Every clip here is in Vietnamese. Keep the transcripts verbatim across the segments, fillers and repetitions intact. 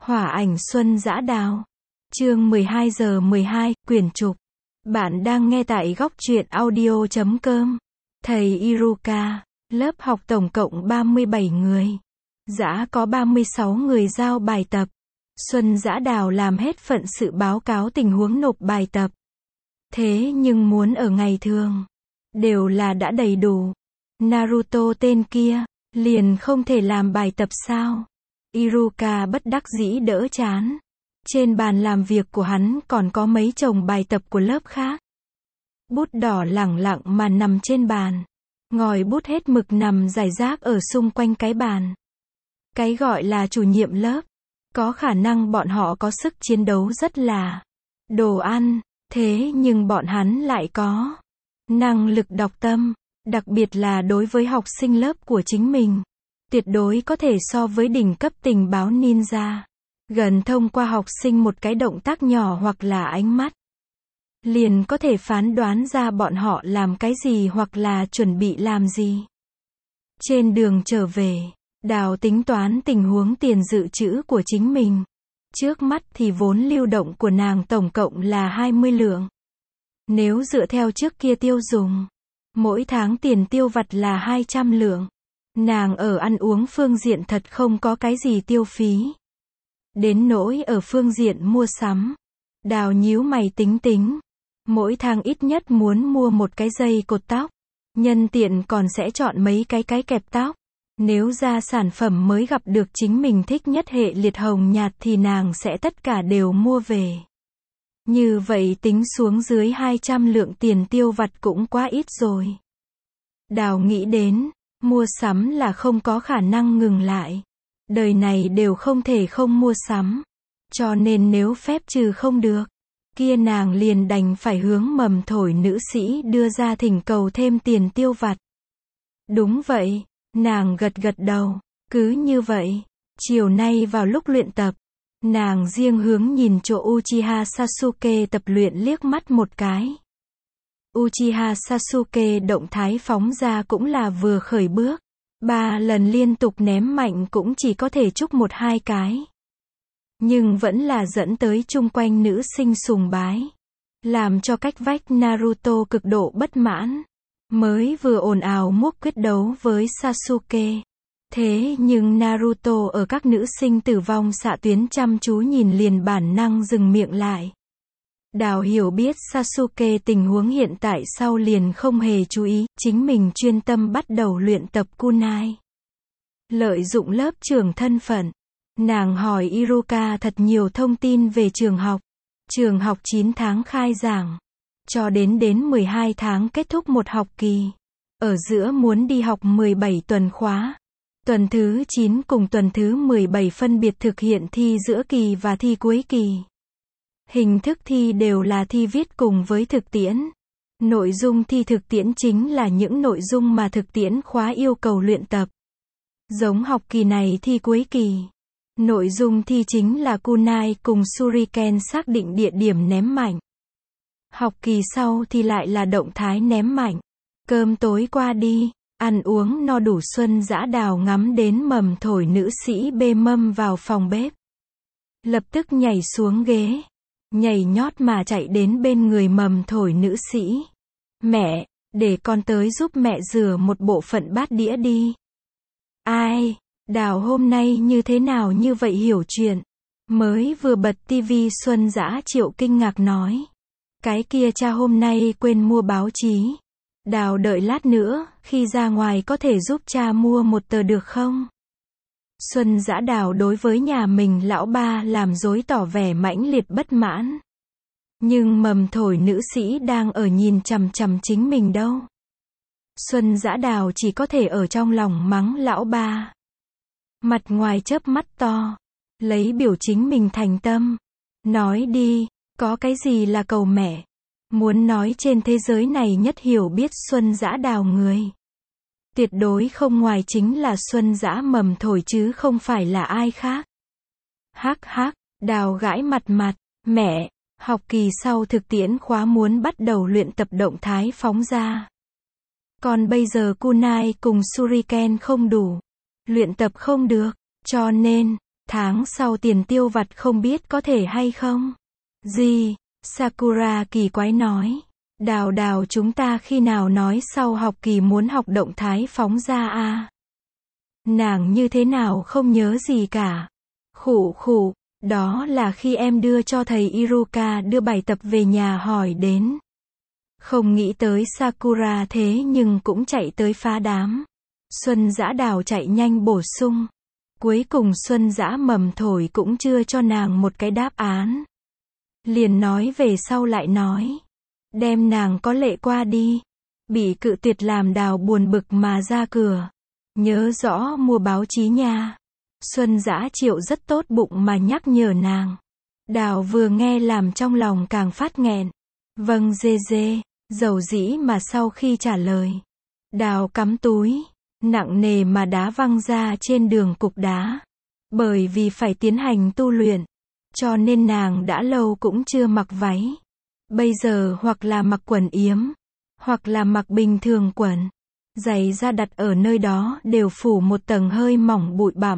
Hỏa ảnh Xuân Dã Đào. Chương mười hai giờ mười hai, quyển trục. Bạn đang nghe tại góc truyện audio chấm com. Thầy Iruka. Lớp học tổng cộng ba mươi bảy người. Dã có ba mươi sáu người giao bài tập. Xuân Dã Đào làm hết phận sự báo cáo tình huống nộp bài tập. Thế nhưng muốn ở ngày thường, đều là đã đầy đủ. Naruto tên kia, liền không thể làm bài tập sao? Iruka bất đắc dĩ đỡ chán. Trên bàn làm việc của hắn còn có mấy chồng bài tập của lớp khác. Bút đỏ lẳng lặng mà nằm trên bàn. Ngòi bút hết mực nằm rải rác ở xung quanh cái bàn. Cái gọi là chủ nhiệm lớp, có khả năng bọn họ có sức chiến đấu rất là đồ ăn, thế nhưng bọn hắn lại có năng lực đọc tâm, đặc biệt là đối với học sinh lớp của chính mình. Tuyệt đối có thể so với đỉnh cấp tình báo ninja. Gần thông qua học sinh một cái động tác nhỏ hoặc là ánh mắt, liền có thể phán đoán ra bọn họ làm cái gì hoặc là chuẩn bị làm gì. Trên đường trở về, Đào tính toán tình huống tiền dự trữ của chính mình. Trước mắt thì vốn lưu động của nàng tổng cộng là hai mươi lượng. Nếu dựa theo trước kia tiêu dùng, mỗi tháng tiền tiêu vặt là hai trăm lượng. Nàng ở ăn uống phương diện thật không có cái gì tiêu phí. Đến nỗi ở phương diện mua sắm, Đào nhíu mày tính tính. Mỗi tháng ít nhất muốn mua một cái dây cột tóc. Nhân tiện còn sẽ chọn mấy cái cái kẹp tóc. Nếu ra sản phẩm mới gặp được chính mình thích nhất hệ liệt hồng nhạt thì nàng sẽ tất cả đều mua về. Như vậy tính xuống dưới hai trăm lượng tiền tiêu vặt cũng quá ít rồi. Đào nghĩ đến, mua sắm là không có khả năng ngừng lại. Đời này đều không thể không mua sắm. Cho nên nếu phép trừ không được, kia nàng liền đành phải hướng mầm thổi nữ sĩ đưa ra thỉnh cầu thêm tiền tiêu vặt. Đúng vậy, nàng gật gật đầu. Cứ như vậy, chiều nay vào lúc luyện tập, nàng riêng hướng nhìn chỗ Uchiha Sasuke tập luyện liếc mắt một cái. Uchiha Sasuke động thái phóng ra cũng là vừa khởi bước. Ba lần liên tục ném mạnh cũng chỉ có thể chúc một hai cái. Nhưng vẫn là dẫn tới chung quanh nữ sinh sùng bái. Làm cho cách vách Naruto cực độ bất mãn. Mới vừa ồn ào muốc quyết đấu với Sasuke. Thế nhưng Naruto ở các nữ sinh tử vong xạ tuyến chăm chú nhìn liền bản năng dừng miệng lại. Đào hiểu biết Sasuke tình huống hiện tại sau liền không hề chú ý, chính mình chuyên tâm bắt đầu luyện tập kunai. Lợi dụng lớp trưởng thân phận, nàng hỏi Iruka thật nhiều thông tin về trường học. Trường học chín tháng khai giảng, cho đến đến mười hai tháng kết thúc một học kỳ. Ở giữa muốn đi học mười bảy tuần khóa. Tuần thứ chín cùng tuần thứ mười bảy phân biệt thực hiện thi giữa kỳ và thi cuối kỳ. Hình thức thi đều là thi viết cùng với thực tiễn. Nội dung thi thực tiễn chính là những nội dung mà thực tiễn khóa yêu cầu luyện tập. Giống học kỳ này thi cuối kỳ. Nội dung thi chính là kunai cùng shuriken xác định địa điểm ném mạnh. Học kỳ sau thì lại là động thái ném mạnh. Cơm tối qua đi, ăn uống no đủ Xuân Dã Đào ngắm đến mầm thổi nữ sĩ bê mâm vào phòng bếp. Lập tức nhảy xuống ghế. Nhảy nhót mà chạy đến bên người mầm thổi nữ sĩ. Mẹ, để con tới giúp mẹ rửa một bộ phận bát đĩa đi. Ai, Đào hôm nay như thế nào như vậy hiểu chuyện. Mới vừa bật tivi Xuân Dã Triệu kinh ngạc nói. Cái kia cha hôm nay quên mua báo chí. Đào đợi lát nữa, khi ra ngoài có thể giúp cha mua một tờ được không? Xuân Dã Đào đối với nhà mình lão ba làm dối tỏ vẻ mãnh liệt bất mãn. Nhưng mầm thổi nữ sĩ đang ở nhìn chằm chằm chính mình đâu. Xuân Dã Đào chỉ có thể ở trong lòng mắng lão ba. Mặt ngoài chớp mắt to, lấy biểu chính mình thành tâm. Nói đi, có cái gì là cầu mẹ? Muốn nói trên thế giới này nhất hiểu biết Xuân Dã Đào người. Tuyệt đối không ngoài chính là Xuân Dã mầm thổi chứ không phải là ai khác. Hắc hắc, Đào gãi mặt mặt, mẹ, học kỳ sau thực tiễn khóa muốn bắt đầu luyện tập động thái phóng ra. Còn bây giờ kunai cùng shuriken không đủ. Luyện tập không được, cho nên, Tháng sau tiền tiêu vặt không biết có thể hay không? Gì? Sakura kỳ quái nói. Đào đào chúng ta khi nào nói sau học kỳ muốn học động thái phóng ra à? Nàng như thế nào không nhớ gì cả. Khụ khụ, đó là khi em đưa cho thầy Iruka đưa bài tập về nhà hỏi đến. Không nghĩ tới Sakura thế nhưng cũng chạy tới phá đám. Xuân Dã Đào chạy nhanh bổ sung. Cuối cùng Xuân Dã Mầm Thổi cũng chưa cho nàng một cái đáp án. Liền nói về sau lại nói. Đem nàng có lệ qua đi. Bị cự tuyệt làm Đào buồn bực mà ra cửa. Nhớ rõ mua báo chí nha. Xuân Dã Triệu rất tốt bụng mà nhắc nhở nàng. Đào vừa nghe làm trong lòng càng phát nghẹn. Vâng dê dê, dầu dĩ mà sau khi trả lời. Đào cắm túi, nặng nề mà đá văng ra trên đường cục đá. Bởi vì phải tiến hành tu luyện, cho nên nàng đã lâu cũng chưa mặc váy. Bây giờ hoặc là mặc quần yếm, hoặc là mặc bình thường quần. Giày da đặt ở nơi đó đều phủ một tầng hơi mỏng bụi bặm.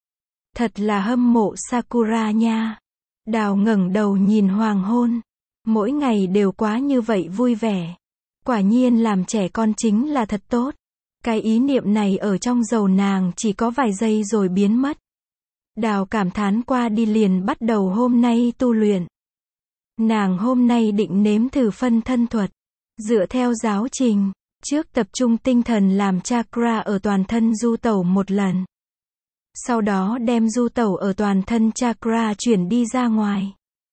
Thật là hâm mộ Sakura nha. Đào ngẩng đầu nhìn hoàng hôn. Mỗi ngày đều quá như vậy vui vẻ. Quả nhiên làm trẻ con chính là thật tốt. Cái ý niệm này ở trong đầu nàng chỉ có vài giây rồi biến mất. Đào cảm thán qua đi liền bắt đầu hôm nay tu luyện. Nàng hôm nay định nếm thử phân thân thuật. Dựa theo giáo trình, trước tập trung tinh thần làm chakra ở toàn thân du tẩu một lần. Sau đó đem du tẩu ở toàn thân chakra chuyển đi ra ngoài.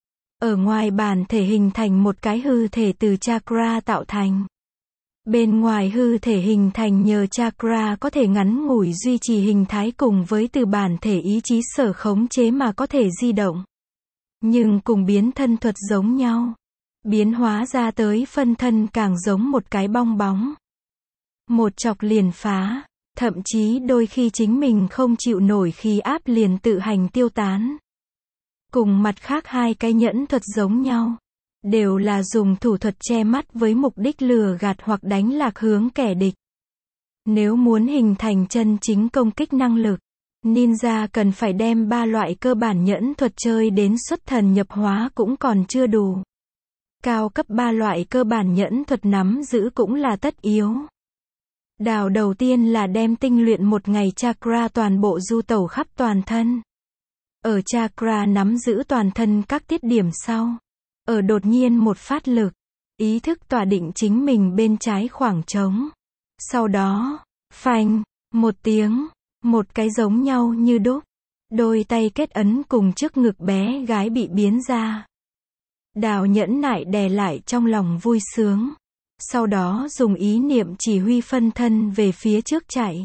Ở ngoài bản thể hình thành một cái hư thể từ chakra tạo thành. Bên ngoài hư thể hình thành nhờ chakra có thể ngắn ngủi duy trì hình thái cùng với từ bản thể ý chí sở khống chế mà có thể di động. Nhưng cùng biến thân thuật giống nhau. Biến hóa ra tới phân thân càng giống một cái bong bóng. Một chọc liền phá. Thậm chí đôi khi chính mình không chịu nổi khí áp liền tự hành tiêu tán. Cùng mặt khác hai cái nhẫn thuật giống nhau. Đều là dùng thủ thuật che mắt với mục đích lừa gạt hoặc đánh lạc hướng kẻ địch. Nếu muốn hình thành chân chính công kích năng lực, ninja cần phải đem ba loại cơ bản nhẫn thuật chơi đến xuất thần nhập hóa cũng còn chưa đủ. Cao cấp ba loại cơ bản nhẫn thuật nắm giữ cũng là tất yếu. Đào đầu tiên là đem tinh luyện một ngày chakra toàn bộ du tẩu khắp toàn thân. Ở chakra nắm giữ toàn thân các tiết điểm sau. Ở đột nhiên một phát lực. Ý thức tỏa định chính mình bên trái khoảng trống. Sau đó, phanh, một tiếng, một cái giống nhau như đúc. Đôi tay kết ấn cùng trước ngực bé gái bị biến ra. Đào nhẫn nại đè lại trong lòng vui sướng. Sau đó dùng ý niệm chỉ huy phân thân về phía trước chạy.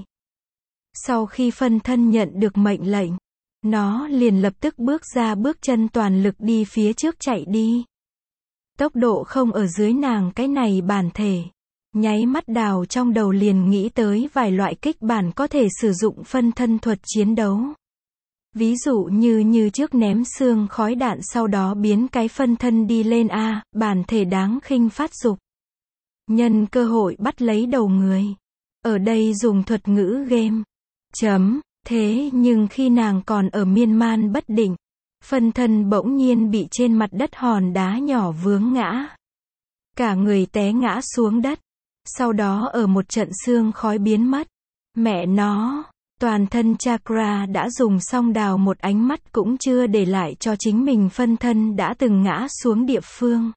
Sau khi phân thân nhận được mệnh lệnh, nó liền lập tức bước ra bước chân toàn lực đi phía trước chạy đi. Tốc độ không ở dưới nàng cái này bản thể. Nháy mắt Đào trong đầu liền nghĩ tới vài loại kích bản có thể sử dụng phân thân thuật chiến đấu. Ví dụ như như trước ném xương khói đạn sau đó biến cái phân thân đi lên A, bản thể đáng khinh phát dục. Nhân cơ hội bắt lấy đầu người. Ở đây dùng thuật ngữ game. Chấm. Thế nhưng khi nàng còn ở miên man bất định, phân thân bỗng nhiên bị trên mặt đất hòn đá nhỏ vướng ngã. Cả người té ngã xuống đất. Sau đó ở một trận xương khói biến mất. Mẹ nó, toàn thân chakra đã dùng xong Đào một ánh mắt cũng chưa để lại cho chính mình phân thân đã từng ngã xuống địa phương.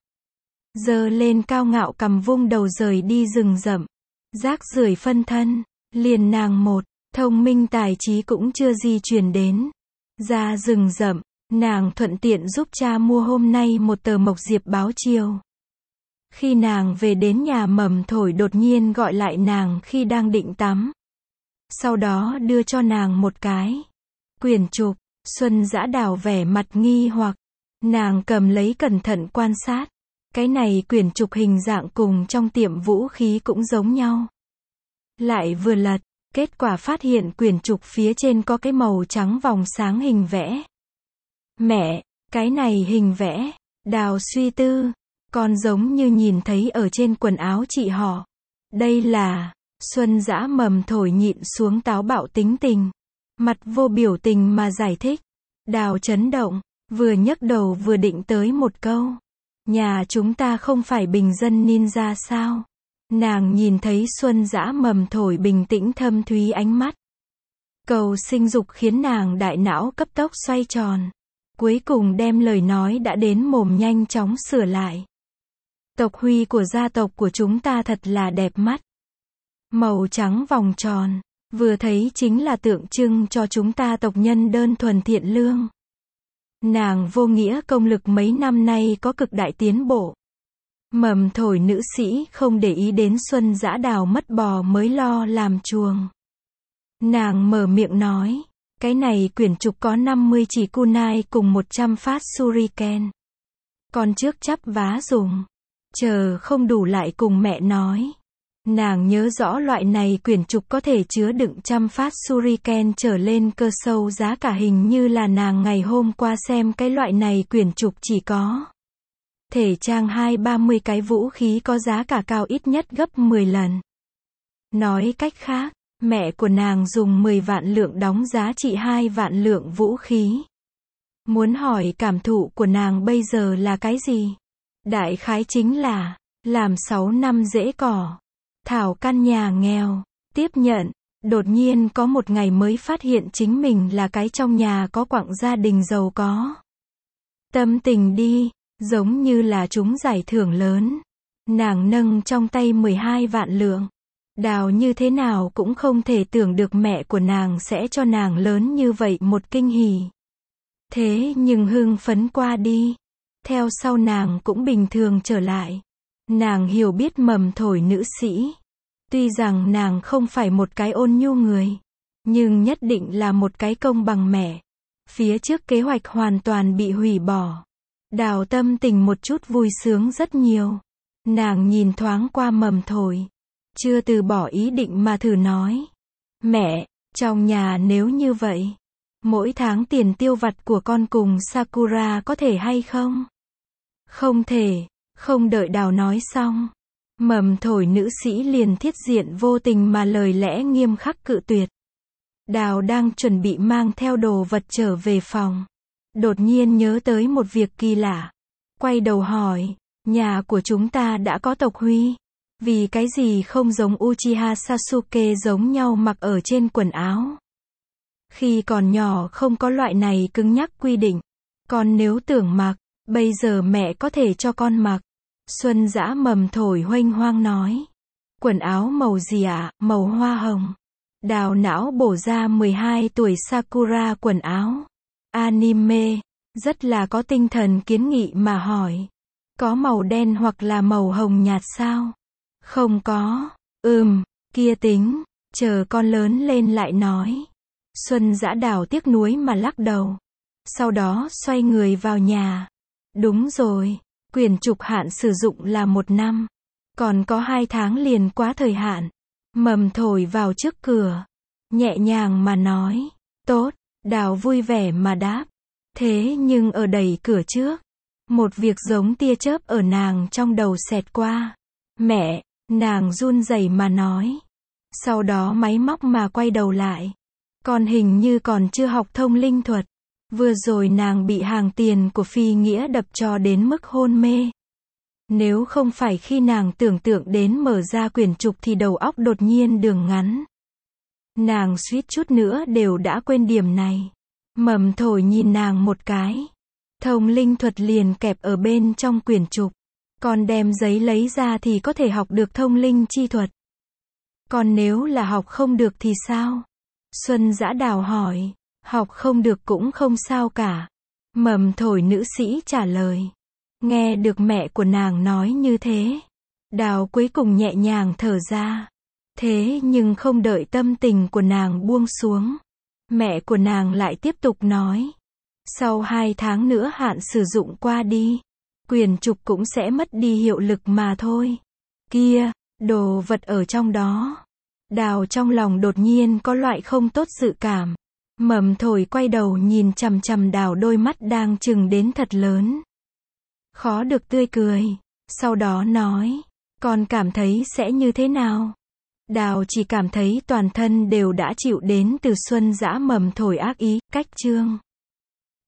Giơ lên cao ngạo cầm vung đầu rời đi rừng rậm. Rác rưởi phân thân, liền nàng một, thông minh tài trí cũng chưa di chuyển đến. Ra rừng rậm, nàng thuận tiện giúp cha mua hôm nay một tờ Mộc Diệp báo chiều. Khi nàng về đến nhà Mầm Thổi đột nhiên gọi lại nàng khi đang định tắm. Sau đó đưa cho nàng một cái quyển trục. Xuân Dã Đào vẻ mặt nghi hoặc. Nàng cầm lấy cẩn thận quan sát. Cái này quyển trục hình dạng cùng trong tiệm vũ khí cũng giống nhau. Lại vừa lật, kết quả phát hiện quyển trục phía trên có cái màu trắng vòng sáng hình vẽ. Mẹ, cái này hình vẽ, Đào suy tư, còn giống như nhìn thấy ở trên quần áo chị họ. Đây là, Xuân Dã Mầm Thổi nhịn xuống táo bạo tính tình. Mặt vô biểu tình mà giải thích. Đào chấn động, vừa nhấc đầu vừa định tới một câu. Nhà chúng ta không phải bình dân ninja sao? Nàng nhìn thấy Xuân Dã Mầm thổi bình tĩnh thâm thúy ánh mắt. Cầu sinh dục khiến nàng đại não cấp tốc xoay tròn. Cuối cùng đem lời nói đã đến mồm nhanh chóng sửa lại. Tộc huy của gia tộc của chúng ta thật là đẹp mắt. Màu trắng vòng tròn, vừa thấy chính là tượng trưng cho chúng ta tộc nhân đơn thuần thiện lương. Nàng vô nghĩa công lực mấy năm nay có cực đại tiến bộ. Mầm thổi nữ sĩ không để ý đến Xuân Dã Đào mất bò mới lo làm chuồng. Nàng mở miệng nói, cái này quyển trục có năm mươi chỉ kunai cùng một trăm phát shuriken. Con trước chắp vá dùng. Chờ không đủ lại cùng mẹ nói. Nàng nhớ rõ loại này quyển trục có thể chứa đựng trăm phát shuriken trở lên cơ sâu giá cả hình như là nàng ngày hôm qua xem cái loại này quyển trục chỉ có. Thể trang hai ba mươi cái vũ khí có giá cả cao ít nhất gấp mười lần. Nói cách khác, mẹ của nàng dùng mười vạn lượng đóng giá trị hai vạn lượng vũ khí. Muốn hỏi cảm thụ của nàng bây giờ là cái gì? Đại khái chính là, làm sáu năm rễ cỏ. Thảo căn nhà nghèo, tiếp nhận, đột nhiên có một ngày mới phát hiện chính mình là cái trong nhà có quặng gia đình giàu có. Tâm tình đi, giống như là trúng giải thưởng lớn. Nàng nâng trong tay mười hai vạn lượng. Đào như thế nào cũng không thể tưởng được mẹ của nàng sẽ cho nàng lớn như vậy một kinh hỉ. Thế nhưng hưng phấn qua đi. Theo sau nàng cũng bình thường trở lại. Nàng hiểu biết mầm thổi nữ sĩ. Tuy rằng nàng không phải một cái ôn nhu người. Nhưng nhất định là một cái công bằng mẹ. Phía trước kế hoạch hoàn toàn bị hủy bỏ. Đào tâm tình một chút vui sướng rất nhiều. Nàng nhìn thoáng qua mầm thổi. Chưa từ bỏ ý định mà thử nói. Mẹ, trong nhà nếu như vậy. Mỗi tháng tiền tiêu vặt của con cùng Sakura có thể hay không? Không thể, không đợi Đào nói xong. Mầm thổi nữ sĩ liền thiết diện vô tình mà lời lẽ nghiêm khắc cự tuyệt. Đào đang chuẩn bị mang theo đồ vật trở về phòng. Đột nhiên nhớ tới một việc kỳ lạ. Quay đầu hỏi, nhà của chúng ta đã có tộc huy. Vì cái gì không giống Uchiha Sasuke giống nhau mặc ở trên quần áo. Khi còn nhỏ không có loại này cứng nhắc quy định. Con nếu tưởng mặc, bây giờ mẹ có thể cho con mặc. Xuân Dã Mầm thổi huênh hoang nói. Quần áo màu gì ạ? À? Màu hoa hồng. Đào não bổ ra mười hai tuổi Sakura quần áo. Anime. Rất là có tinh thần kiến nghị mà hỏi. Có màu đen hoặc là màu hồng nhạt sao? Không có. Ừm, kia tính. Chờ con lớn lên lại nói. Xuân Dã Đào tiếc nuối mà lắc đầu. Sau đó xoay người vào nhà. Đúng rồi. Quyển trục hạn sử dụng là một năm. Còn có hai tháng liền quá thời hạn. Mầm thổi vào trước cửa. Nhẹ nhàng mà nói. Tốt. Đào vui vẻ mà đáp. Thế nhưng ở đẩy cửa trước. Một việc giống tia chớp ở nàng trong đầu xẹt qua. Mẹ, nàng run rẩy mà nói. Sau đó máy móc mà quay đầu lại. Con hình như còn chưa học thông linh thuật. Vừa rồi nàng bị hàng tiền của Phi Nghĩa đập cho đến mức hôn mê. Nếu không phải khi nàng tưởng tượng đến mở ra quyển trục thì đầu óc đột nhiên đường ngắn. Nàng suýt chút nữa đều đã quên điểm này. Mầm thổi nhìn nàng một cái. Thông linh thuật liền kẹp ở bên trong quyển trục. Còn đem giấy lấy ra thì có thể học được thông linh chi thuật. Còn nếu là học không được thì sao? Xuân Dã Đào hỏi. Học không được cũng không sao cả. Mầm thổi nữ sĩ trả lời. Nghe được mẹ của nàng nói như thế. Đào cuối cùng nhẹ nhàng thở ra. Thế nhưng không đợi tâm tình của nàng buông xuống. Mẹ của nàng lại tiếp tục nói. Sau hai tháng nữa hạn sử dụng qua đi. Quyển trục cũng sẽ mất đi hiệu lực mà thôi. Kia, đồ vật ở trong đó. Đào trong lòng đột nhiên có loại không tốt dự cảm. Mầm thổi quay đầu nhìn chằm chằm Đào đôi mắt đang trừng đến thật lớn. Khó được tươi cười. Sau đó nói. Con cảm thấy sẽ như thế nào? Đào chỉ cảm thấy toàn thân đều đã chịu đến từ Xuân Dã Mầm thổi ác ý, cách chương.